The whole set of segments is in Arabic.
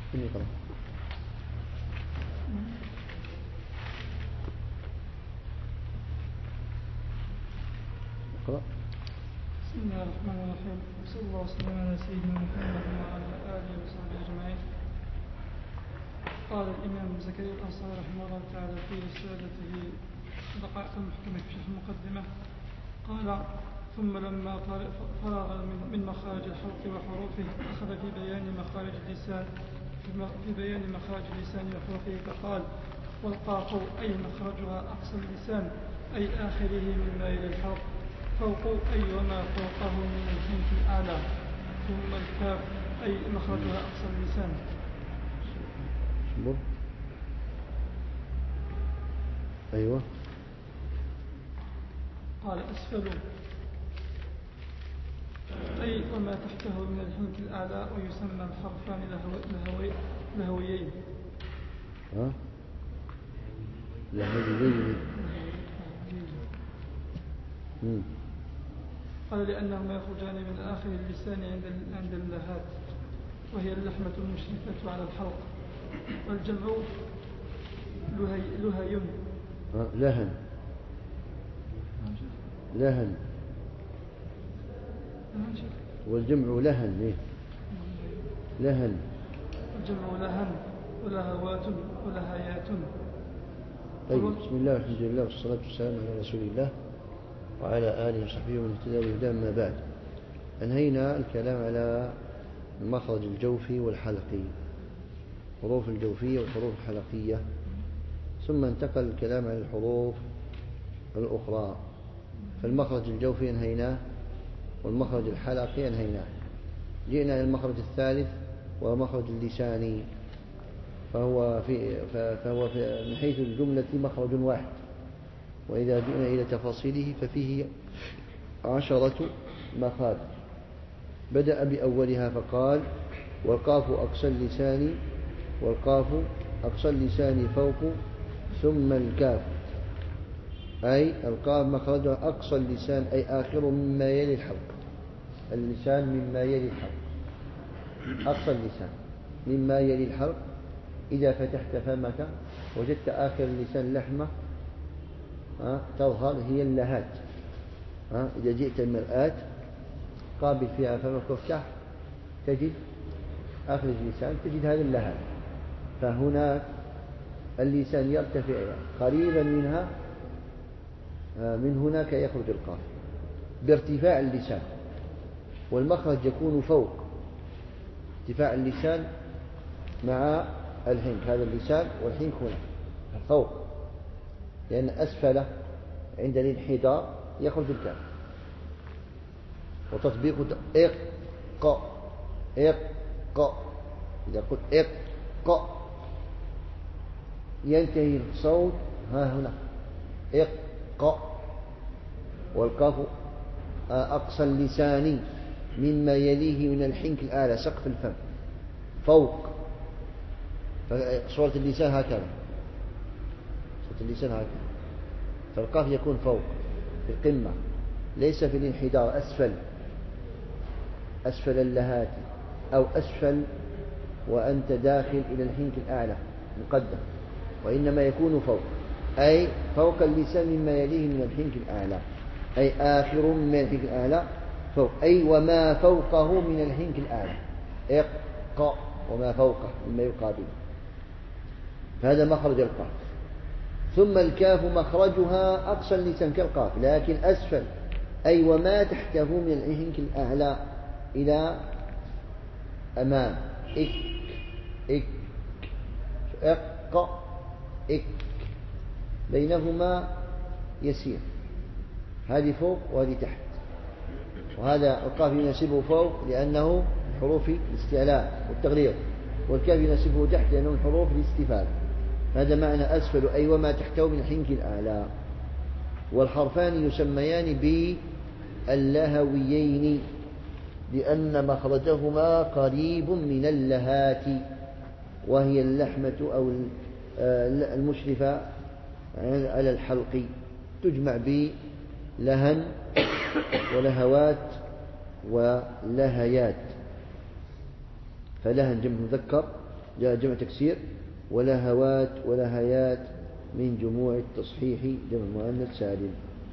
اقرأ. بسم الله الرحمن الرحيم. صلى الله وسلم على سيدنا محمد وعلى آله وصحبه أجمعين. قال الإمام زكريا الأنصاري رحمه الله تعالى في رسالته دقائق المحكمة في المقدمة قال: ثم لما فرغ من مخارج الحلق وحروفه أخذ في بيان مخارج اللسان وحروفه فقال: والقاف أي مخرجها أقصى اللسان أي آخره مما يلي الحلق، فوق أي وما فوقه من الحنك الأعلى، ثم الكاف أي مخرجها أقصى اللسان. أيوة. قال: أسفل أي وما تحته من الحنك الأعلى، ويسمى الحرفان لهويين. لهويين. قال: لأنهما يخرجان من آخر اللسان عند اللهات، وهي اللحمة المشرفة على الحلق، والجمع لهي. لهن. والجمع لهن. لهن. الجمع لهن ولهوات ولهيات. طيب، بسم الله والحمد لله والصلاة والسلام على رسول الله وعلى آله وصحبه ومن اهتدى بهداه. ما بعد، أنهينا الكلام على المخرج الجوفي والحلقي، الحروف الجوفية والحروف الحلقية، ثم انتقل الكلام على الحروف الأخرى. فالمخرج الجوفي انهيناه، والمخرج الحلقي انهيناه. جئنا إلى المخرج الثالث وهو مخرج اللساني، فهو من حيث الجملة مخرج واحد، وإذا جئنا إلى تفاصيله ففيه 10 مخارج. بدأ بأولها فقال: والقاف أقصى اللسان، والقاف أقصى اللسان فوق، ثم الكاف أي القاف مخرجها أقصى اللسان أي آخر مما يلي الحلق. اللسان مما يلي الحلق، أقصى اللسان مما يلي الحلق. إذا فتحت فمك وجدت آخر اللسان لحمة تظهر، هي اللهات. إذا جئت المرآة قابل فيها فمك وافتح تجد آخر اللسان، تجد هذا اللهات. فهناك اللسان يرتفع قريبا منها، من هناك يخرج القاف بارتفاع اللسان، والمخرج يكون فوق ارتفاع اللسان مع الحنك. هذا اللسان والحنك هنا فوق، لأن أسفل عند الانحدار يخرج الكاف. وتطبيق إق إذا قلت إق ينتهي الصوت هنا إق، والقاف أقصى اللسان مما يليه من الحنك الأعلى سقف الفم فوق. فصورة اللسان هكذا، فالقاف يكون فوق في القمة، ليس في الانحدار أسفل اللهات، أو أسفل وأنت داخل إلى الحنك الأعلى مقدم، وإنما يكون فوق، أي فوق اللسان مما يليه من الحنك الأعلى، أي آخر من الحنك الأعلى فوق، أي وما فوقه من الحنك الأعلى. إق وما فوقه مما يقابله. هذا مخرج القاف. ثم الكاف مخرجها أقصى اللسان كالقاف لكن أسفل، أي وما تحته من الحنك الأعلى إلى أمام. إك بينهما يسير، هذه فوق وهذه تحت، وهذا القاف يناسبه فوق لأنه حروف الاستعلاء والتغليظ، والكاف يناسبه تحت لأنه من حروف الاستفال. هذا معنى أسفل أي وما تحته من الحنك الأعلى. والحرفان يسميان باللهويين لأن مخرجهما قريب من اللهات، وهي اللحمة أو المشرفة على الحلق، تجمع بلهن ولهوات ولهيات. فلهن جمع مذكر جاء جمع تكسير. ولهوات ولهيات من جموع التصحيح جمع مؤنث سالم.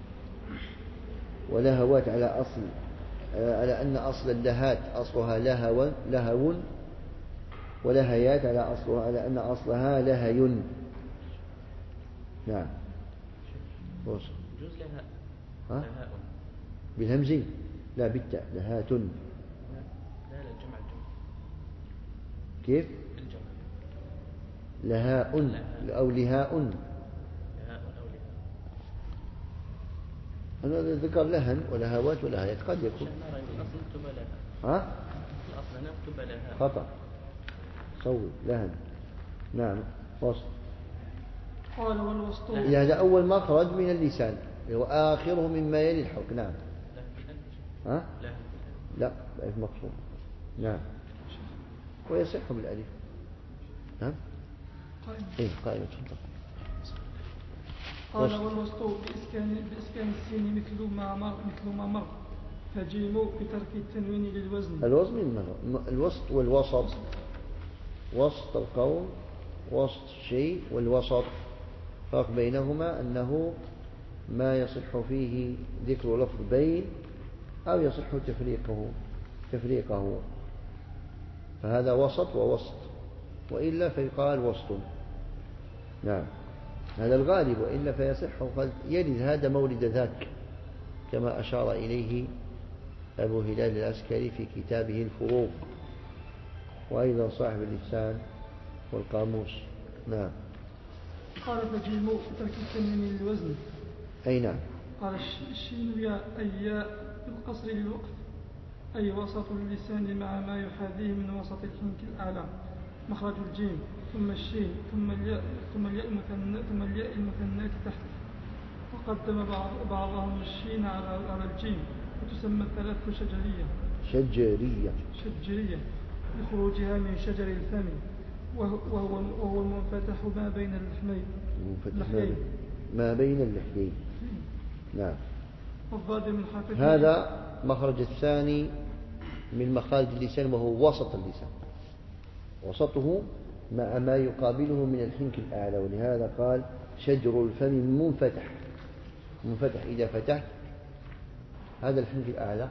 ولهوات على أن أصل اللهات أصلها لهو، ولهيات على أن أصلها لهي. نعم. جوز لها لهاء بالهمزة لا بالتاء لهات. لا الجمع كيف؟ الجمع لهاء أو لهاء. أنا ذكر لهن ولهوات ولهيات قد يكون ها؟ الأصل نكتب لها خطأ صوب لهن. نعم. وسط. قال والوسط يعني هذا أول مخرج من اللسان وآخره مما يلي الحلق. نعم. ها؟ لا ألف مقصود. نعم. ويصح بالألف. نعم. إيه قائمة. قال والوسط بإسكان السين مثل ما مر فجيم بترك التنوين للوزن. الوسط والوسط. وسط القوم وسط الشيء والوسط فرق بينهما أنه ما يصح فيه ذكر لفظ بين أو يصح تفريقه فهذا وسط ووسط، وإلا فيقال وسط. نعم هذا الغالب، وإلا فيصح قد يلد هذا مولد ذاك كما أشار إليه أبو هلال العسكري في كتابه الفروق، وأيضا صاحب اللسان والقاموس. نعم. قال فجيم بترك التنوين للوزن. أي نعم. قال الشين يا أي بالقصر للوقف أي وسط اللسان مع ما يحاذيه من وسط الحنك الأعلى مخرج الجيم ثم الشين ثم الياء المثنات تحت، وقدم بعضهم الشين على الجيم، وتسمى الثلاث شجرية لخروجها من شجر الفم، وهو المنفتح ما بين اللحيين. ما بين اللحيين. نعم. من هذا مخرج الثاني من مخارج اللسان، وهو وسط اللسان، وسطه مع ما يقابله من الحنك الأعلى، ولهذا قال شجر الفم منفتح إذا فتحت هذا الحنك الأعلى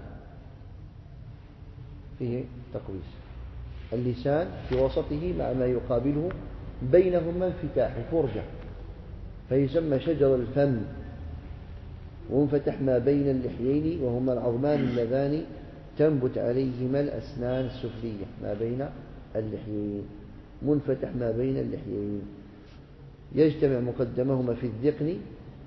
فيه تقويس. اللسان في وسطه مع ما يقابله بينهما انفتاح فرجة، فيسمى شجر الفم، وانفتح ما بين اللحيين وهما العظمان اللذان تنبت عليهما الأسنان السفلية. ما بين اللحيين منفتح ما بين اللحيين، يجتمع مقدمهما في الذقن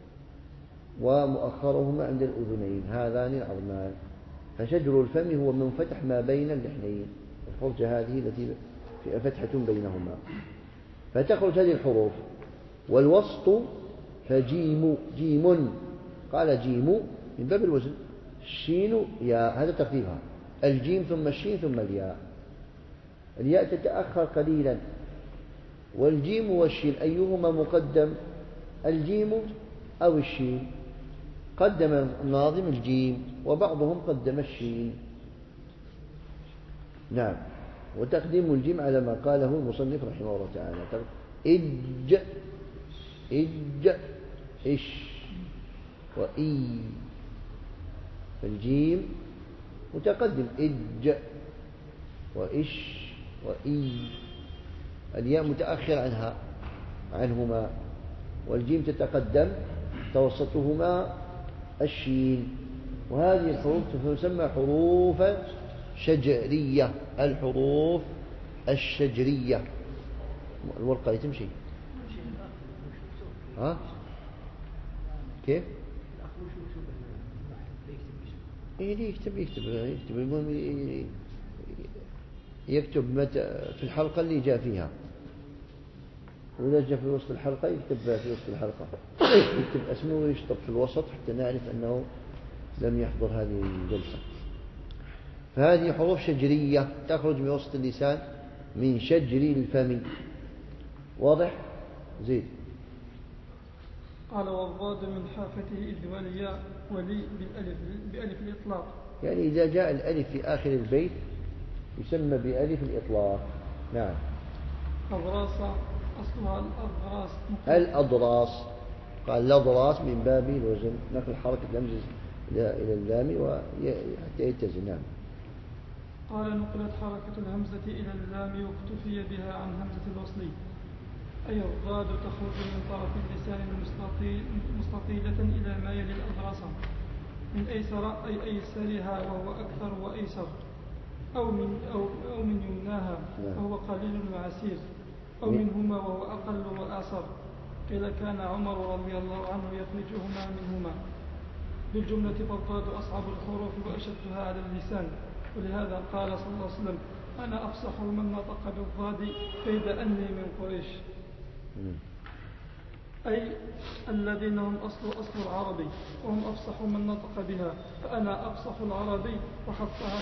ومؤخرهما عند الأذنين، هذان العظمان. فشجر الفم هو منفتح ما بين اللحيين، الفرجة هذه التي في فتحة بينهما، فتخرج هذه الحروف. والوسط فجيم قال جيم من باب الوزن، الشين ياء، هذا ترتيبها، الجيم ثم الشين ثم الياء. الياء تتأخر قليلا، والجيم والشين أيهما مقدم، الجيم أو الشين؟ قدم الناظم الجيم، وبعضهم قدم الشين. نعم. وتقديم الجيم على ما قاله المصنف رحمه الله تعالى، إج إش وإي، الجيم متقدم إج وإش وإي، الياء متأخر عنهما، والجيم تتقدم، توسطهما الشين. وهذه الحروف تسمى حروف شجرية، الحروف الشجرية. الورقة تمشي ها كيف؟ إيه يكتب متى في الحلقة اللي جاء فيها، وإذا جاء في وسط الحلقة يكتب في وسط الحلقة، يكتب اسمه ويشطب في الوسط حتى نعرف أنه لم يحضر هذه الجلسة. فهذه حروف شجرية تخرج من وسط اللسان من شجر الفم. واضح؟ زيد. قال والضاد من حافته إذ والياء ولي بألف الإطلاق، يعني إذا جاء الألف في آخر البيت يسمى بألف الإطلاق. نعم. أضراس أصلها الأضراس. الأضراس، قال الأضراس من باب الوزن، نقل حركة الهمزة إلى اللام حتى يتزن. نعم. قال نقلت حركة الهمزة إلى اللام واكتفي بها عن همزة الوصل، أي الضاد تخرج من طرف اللسان مستطيلة إلى ما يلي الأضراس، من أيسر أي أيسرها وهو أكثر وأيسر، أو من يمناها وهو قليل وعسير، أو منهما وهو أقل وأعسر. قيل كان عمر رضي الله عنه يخرجهما منهما. بالجملة فالضاد أصعب الحروف وأشدها على اللسان، ولهذا قال صلى الله عليه وسلم أنا أفصح من نطق بالضاد كيد أني من قريش، أي الذين هم أصل العربي وهم أفصح من نطق بها، فأنا أفصح العربي وخصها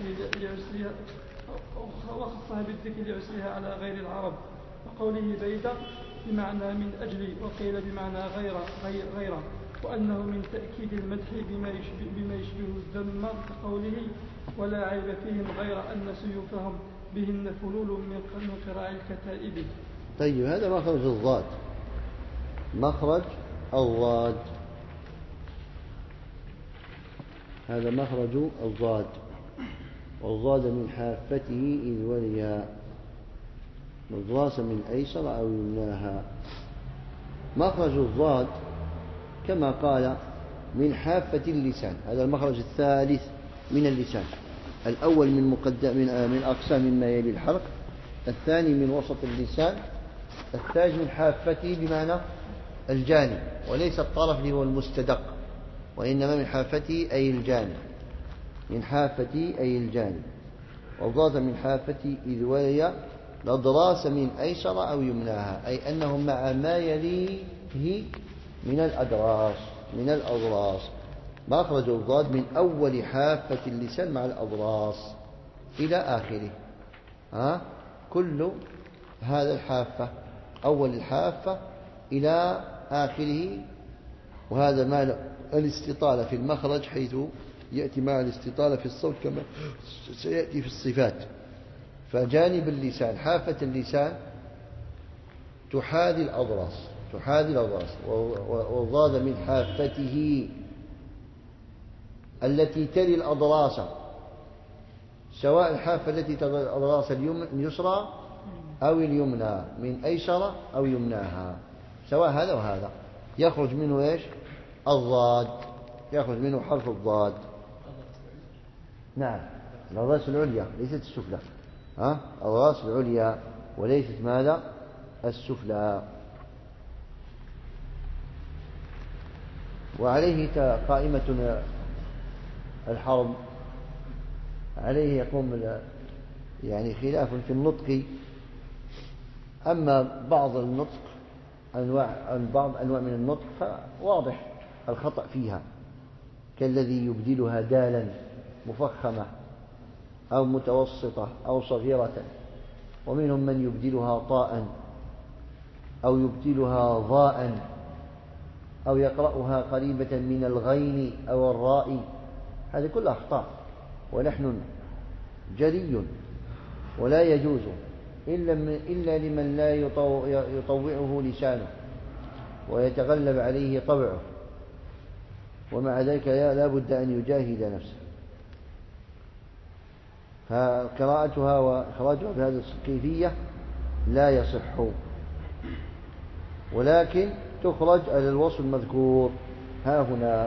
بالذكر لعسرها على غير العرب. وقوله بيد بمعنى من أجلي، وقيل بمعنى غير، وأنه من تأكيد المدح بما يشبه الذم كقوله ولا عيب فيهم غير أن سيوفهم بهن فلول من قراء الكتائب. طيب، هذا مخرج الضاد، مخرج الضاد، هذا مخرج الضاد، والضاد من حافته إذ وليها مضراس من أيسر أو يمناها. مخرج الضاد كما قال من حافة اللسان، هذا المخرج الثالث من اللسان، الأول من أقسام ما يلي الحلق، الثاني من وسط اللسان، الثالث من حافته بمعنى الجانب، وليس الطرف اللي هو المستدق، وإنما من حافته أي الجانب، من حافته أي الجانب. والضاد من حافته إذ ولي الأضراس من أيسر أو يمناها، أي أنهم مع ما يليه من الأضراس. مخرج الضاد من أول حافة اللسان مع الأضراس إلى آخره. كل هذا الحافة، أول الحافة إلى آخره. وهذا مع الاستطالة في المخرج، حيث يأتي مع الاستطالة في الصوت كما سيأتي في الصفات. فجانب اللسان، حافة اللسان تحاذي الأضراس، والضاد من حافته التي تلي الأضراس، سواء الحافة التي تلي الأضراس اليسرى أو اليمنى، من أيسر أو يمناها، سواء هذا وهذا، يخرج منه إيش؟ الضاد، يخرج منه حرف الضاد. نعم، الأضراس العليا ليست السفلى، الأضراس العليا وليست ماذا؟ السفلى. وعليه قائمة الحرب، عليه يقوم يعني خلاف في النطق. أما بعض النطق بعض أنواع من النطق فواضح الخطأ فيها، كالذي يبدلها دالا مفخمة أو متوسطة أو صغيرة، ومنهم من يبدلها طاء أو يبدلها ضاء أو يقرأها قريبة من الغين أو الراء. هذه كلها أخطاء، ولحن جلي ولا يجوز إلا لمن لا يطوعه لسانه ويتغلب عليه طبعه، ومع ذلك لا بد أن يجاهد نفسه. فقراءتها وإخراجها بهذه الكيفية لا يصح، ولكن تخرج على الوصف المذكور ها هنا.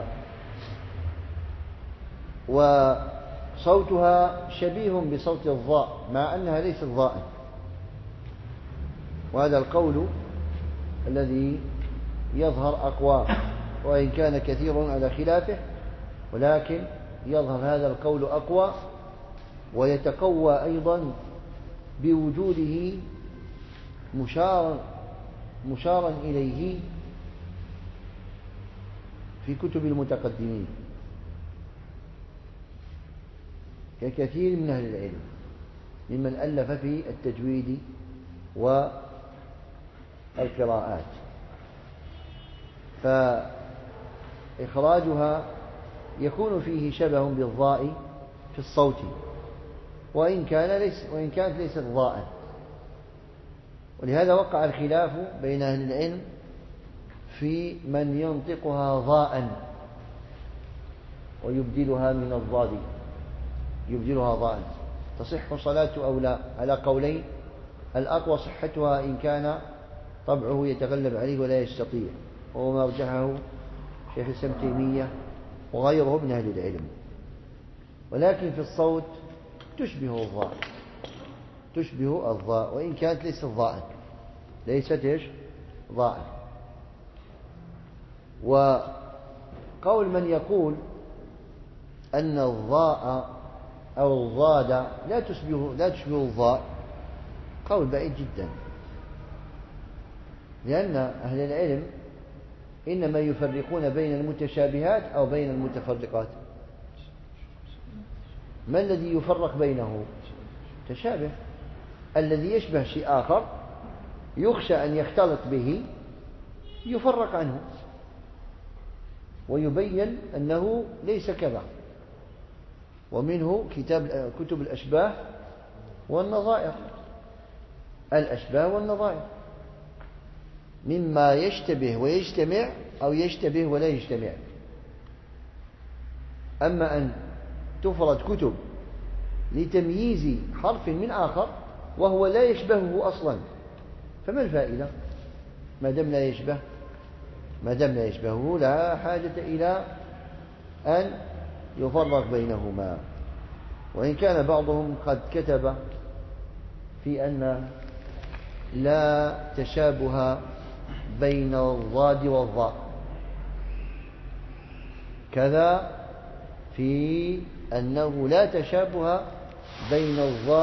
وصوتها شبيه بصوت الضاء مع أنها ليست ضاء، وهذا القول الذي يظهر أقوى، وإن كان كثير على خلافه، ولكن يظهر هذا القول أقوى، ويتقوى أيضا بوجوده مشارا إليه في كتب المتقدمين ككثير من أهل العلم ممن ألف في التجويد والقراءات. فإخراجها يكون فيه شبه بالضاء في الصوت، وإن كانت ليست ضاء، ولهذا وقع الخلاف بين أهل العلم في من ينطقها ضاء ويبدلها من الضاد، يبدلها ضاء، تصح صلاته أو لا، على قولين. الأقوى صحتها إن كان طبعه يتغلب عليه ولا يستطيع، وهو ما رجحه شيخ الإسلام تيمية وغيره من أهل العلم. ولكن في الصوت تشبه الضاء، تشبه الضاء وإن كانت ليست ضاء، ليست إيش ضاء. وقول من يقول أن الضاء أو الضاد لا تشبه الضاء قول بعيد جدا، لأن أهل العلم إنما يفرقون بين المتشابهات أو بين المتفرقات. ما الذي يفرق بينه؟ تشابه. الذي يشبه شيء آخر يخشى أن يختلط به يفرق عنه ويبين أنه ليس كذا. ومنه كتب الأشباه والنظائر، الأشباه والنظائر مما يشتبه ويجتمع أو يشتبه ولا يجتمع. أما أن تفرد كتب لتمييز حرف من آخر وهو لا يشبهه أصلا، فما الفائدة؟ ما دام لا يشبهه لا حاجة إلى أن يفرق بينهما. وإن كان بعضهم قد كتب في أن لا تشابه بين الضاد والضاء، كذا في أنه لا تشابه بين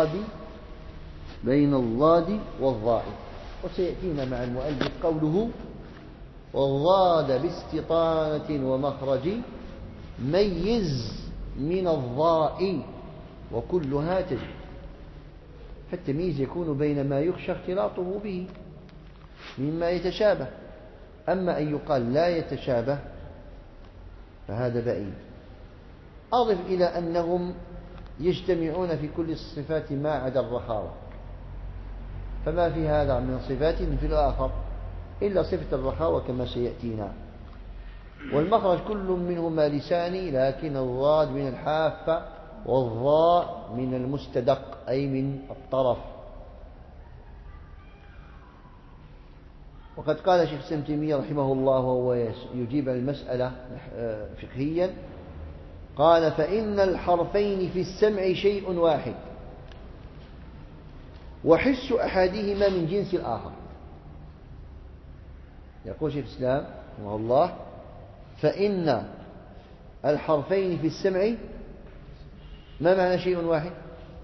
الضاد والضاء. وسيأتينا مع المؤلف قوله والضاد باستطانة ومخرج ميز من الضاء وكلها تجب. فالتمييز يكون بين ما يخشى اختلاطه به مما يتشابه. أما أن يقال لا يتشابه فهذا بعيد. أضف إلى أنهم يجتمعون في كل الصفات ما عدا الرخاوة، فما في هذا من صفات في الآخر إلا صفة الرخاوة كما سيأتينا. والمخرج كل منهما لساني، لكن الضاد من الحافة والضاء من المستدق أي من الطرف. وقد قال شيخ الإسلام تيمية رحمه الله وهو يجيب عن المسألة فقهيا، قال فإن الحرفين في السمع شيء واحد وحس أحدهما من جنس الآخر. يقول شيخ الإسلام رحمه الله فإن الحرفين في السمع، ما معنى شيء واحد؟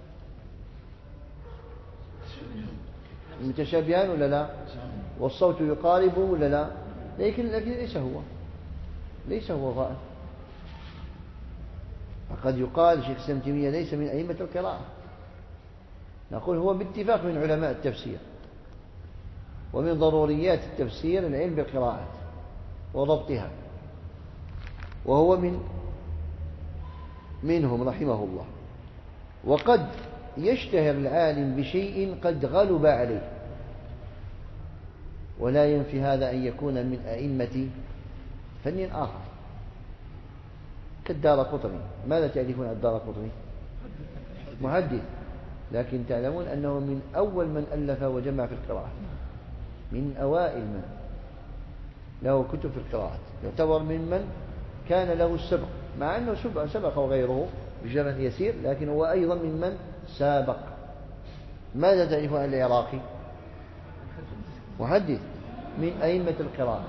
متشابهان ولا لا؟ والصوت يقاربه ولا لا؟ لكن ليس هو ضاء. فقد يقال شيخ الإسلام تيمية ليس من أئمة القراءة، نقول هو باتفاق من علماء التفسير، ومن ضروريات التفسير العلم بالقراءات وضبطها، وهو منهم رحمه الله. وقد يشتهر العالم بشيء قد غلب عليه، ولا ينفي هذا أن يكون من أئمة فن آخر كالدارقطني. ماذا تعرفون عن الدارقطني؟ محدث، لكن تعلمون أنه من أول من ألف وجمع في القراءة، من أوائل من له كتب في القراءات، يعتبر ممن كان له السبق، مع أنه سبق غيره بزمن يسير، لكن هو أيضا ممن سابق. ماذا تعرفون عن العراقي؟ محدث من أئمة القراءة،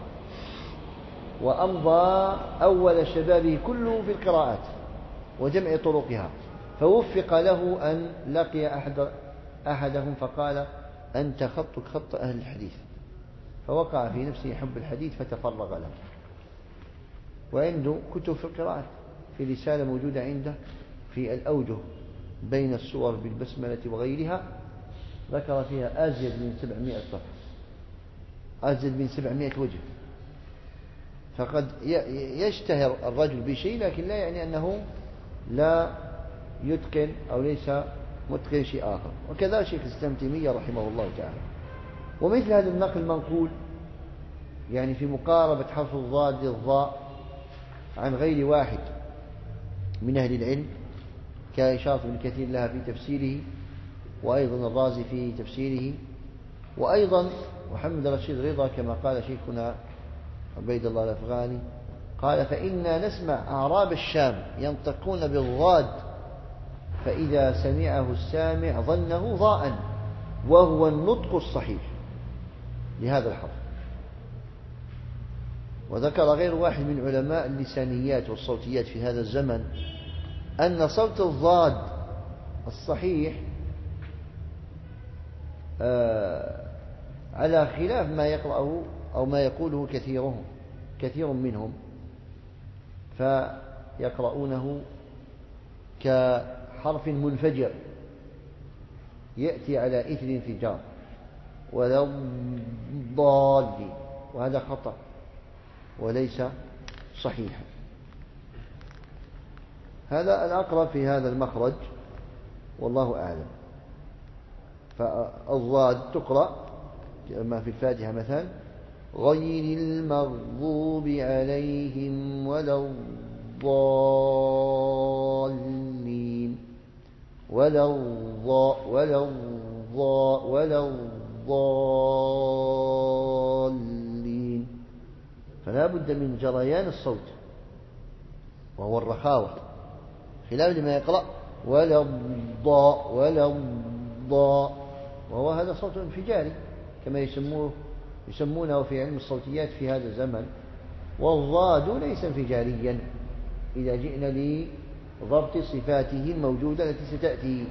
وأمضى أول شبابه كله في القراءات وجمع طرقها، فوفق له أن لقي أحدهم فقال أنت خطك خط أهل الحديث، فوقع في نفسه حب الحديث فتفرغ له. وعنده كتب في القراءات، في رسالة موجودة عنده في الأوجه بين السور بالبسملة وغيرها، ذكر فيها أزيد من 700 صفحة، أزيد من 700 وجه. فقد يشتهر الرجل بشيء، لكن لا يعني أنه لا يتقن أو ليس متقن شيء آخر. وكذا شيخ الإسلام تيمية رحمه الله تعالى. ومثل هذا النقل منقول يعني في مقاربة حرف الضاد للضاء عن غير واحد من أهل العلم كإشارة ابن كثير لها في تفسيره، وأيضا الرازي في تفسيره، وأيضا محمد رشيد رضا كما قال شيخنا عبيد الله الأفغاني قال: فإنا نسمع أعراب الشام ينطقون بالضاد فإذا سمعه السامع ظنه ضاء، وهو النطق الصحيح لهذا الحرف. وذكر غير واحد من علماء اللسانيات والصوتيات في هذا الزمن أن صوت الضاد الصحيح على خلاف ما يقرأه أو ما يقوله كثير منهم، فيقرؤونه كحرف منفجر يأتي على إثر انفجار، ولا الضالين، وهذا خطأ وليس صحيحا. هذا الأقرب في هذا المخرج والله أعلم. فالضاد تقرأ كما في الفاتحة مثلا: غير المغضوب عليهم ولا الضالين ولا الضالين. فلا بد من جريان الصوت وهو الرخاوة، خلاف لما يقرأ ولا الضاء وهو هذا صوت انفجاري كما يسمونه في علم الصوتيات في هذا الزمن. والضاد ليس انفجاريا إذا جئنا لضبط صفاته الموجودة التي ستأتي.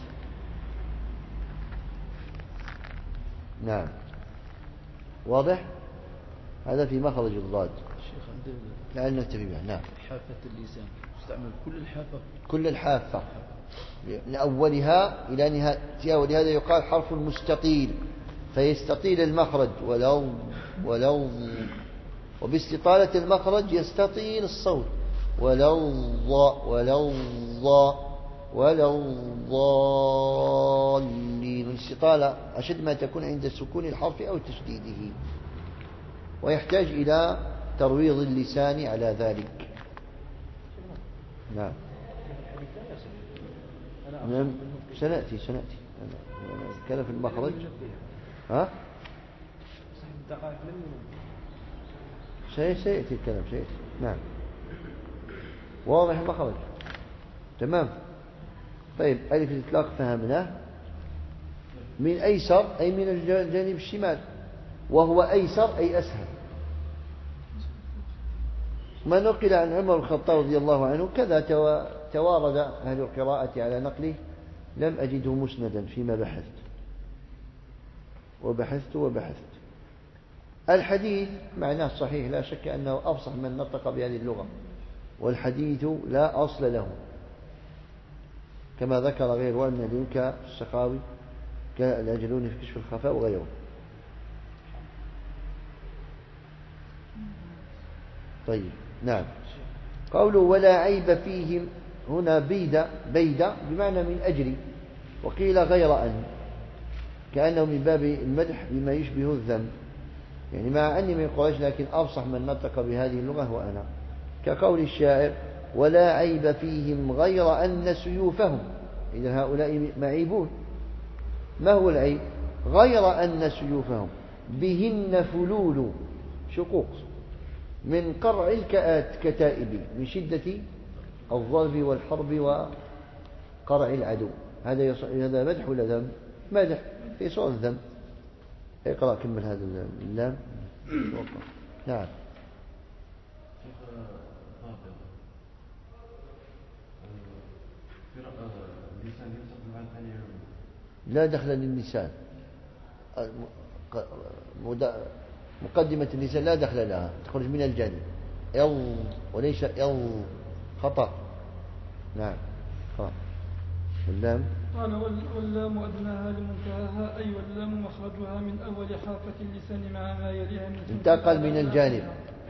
نعم، واضح؟ هذا في مخرج الضاد. شيخ لعل نكتفي بها. نعم. حافة اللسان تستعمل كل الحافة لأولها إلى نهايتها، ولهذا يقال حرف المستطيل فيستطيل المخرج ولو وباستطالة المخرج يستطيل الصوت ولو الضالين. الاستطالة أشد ما تكون عند سكون الحرف أو تشديده، ويحتاج إلى ترويض اللسان على ذلك. نعم. سنأتي كان في المخرج. ها؟ سيأتي الكلام سيأتي. نعم، واضح المخرج. تمام. طيب، ألف الإطلاق فهمناه. من أيسر أي من الجانب الشمال، وهو أيسر أي أسهل. ما نقل عن عمر الخطاب رضي الله عنه كذا توارد أهل القراءة على نقله، لم أجده مسندا فيما وبحثت. الحديث معناه صحيح، لا شك أنه أفصح من نطق بهذه اللغة، والحديث لا أصل له كما ذكر غير واحد من العلماء كالسخاوي كالأجلوني في كشف الخفاء وغيره. طيب. نعم. قوله ولا عيب فيهم هنا بيد بمعنى من أجل، وقيل غير أن، كأنه من باب المدح بما يشبه الذم، يعني مع أني من قريش لكن أفصح من نطق بهذه اللغة هو أنا، كقول الشاعر ولا عيب فيهم غير أن سيوفهم. إذا هؤلاء معيبون. ما هو العيب؟ غير أن سيوفهم بهن فلول شقوق من قرع الكتائب من شدة الضرب والحرب وقرع العدو. هذا مدح ولا ذم؟ مدح في صورة الذم. اقرأ كمل هذا اللام. نعم. لا دخل للنسان، مقدمة اللسان لا دخل لها، تخرج من الجانب وليس خطأ. نعم. اللام قال واللام أدناها لمنتهاها، أي واللام مخرجها من أول حافة اللسان مع ما يليها من انتقل من الجانب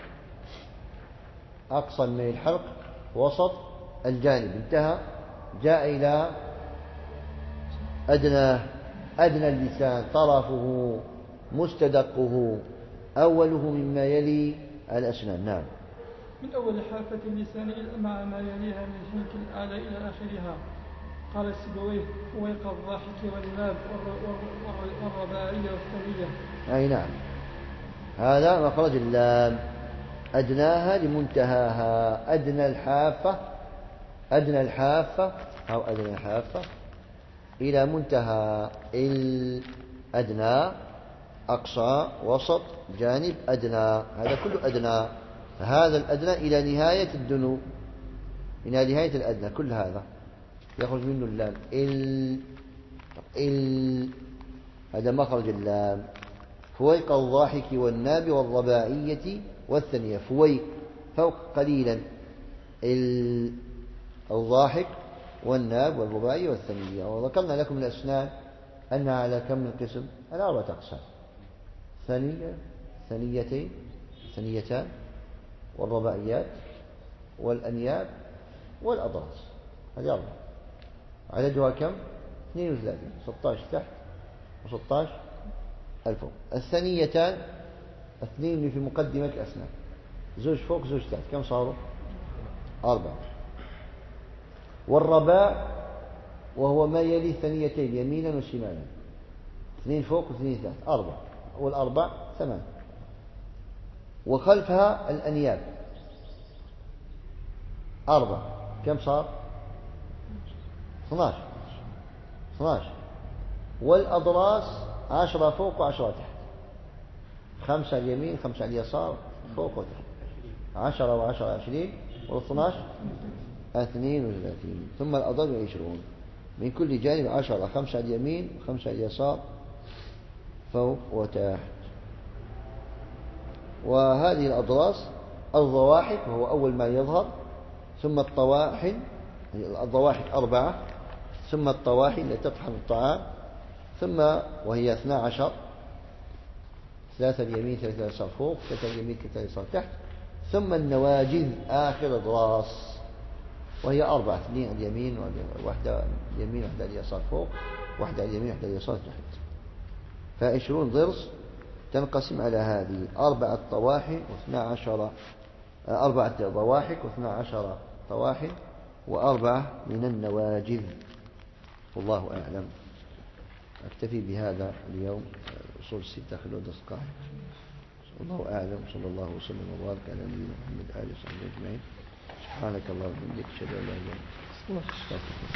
أقصى من الحلق وسط الجانب، انتهى جاء إلى أدنى اللسان طرفه مستدقه أوله مما يلي الأسنان. نعم. من أول حافة اللسان مع ما يليها من الحنك الأعلى إلى آخرها. قال السيبويه فويق الضاحك والناب والرباعية والثنية. أي نعم، هذا مخرج اللام، أدناها لمنتهاها، أدنى الحافة أو أدنى الحافة إلى منتهى الأدنى، أقصى وسط جانب أدنى، هذا كله أدنى. هذا الأدنى إلى نهاية الدنو، إلى نهاية الأدنى، كل هذا يخرج منه اللام. هذا مخرج اللام. فويق الضاحك والناب والرباعية والثنية. فويق فوق قليلا، الضاحك والناب والرباعية والثنية. وذكرنا لكم الأسنان أنها على كم من قسم؟ على 4 أقسام: ثنية، ثنيتين، ثنيتان، والرباعيات، والأنياب، والأضراس. هذه 4. عددها كم؟ 32، 16 تحت و16 الفوق. الثنيتان 2 اللي في مقدمة الأسنان، زوج فوق زوج تحت، كم صاروا؟ 4. والرباع وهو ما يلي ثنيتين يمينا وشمالا، 2 فوق و2 تحت، 4. والأربع 8. وخلفها الأنياب 4، كم صار؟ 12. والأضراس 10 فوق و10 تحت، 5 اليمين 5 اليسار، فوق وتحت، 10 و10 20، وال12 32. ثم الأضراس 20 من كل جانب 10، 5 اليمين و5 اليسار، فوق وتحت. وهذه الأضراس الضواحك وهو أول ما يظهر، ثم الطواحن، الضواحك 4، ثم الطواحن التي تطحن الطعام، ثم وهي 12، 3 اليمين 3 اليسار فوق، 3 اليمين 3 اليسار تحت، ثم النواجذ آخر أضراس وهي 4، 2 اليمين، 1 اليمين 1 اليسار فوق، 1 اليمين 1 اليسار تحت. ف20 ضرس تنقسم على هذه: 4 طواحن و12، 4 ضواحك و12 طواحن، و4 من النواجذ. والله أعلم. أكتفي بهذا اليوم. أصول 6 خلود القاعدة. والله أعلم. صلى الله وسلم وبارك على نبينا محمد آله وصحبه أجمعين. سبحانك اللهم وبحمدك أشهد أن لا إله إلا أنت أستغفرك.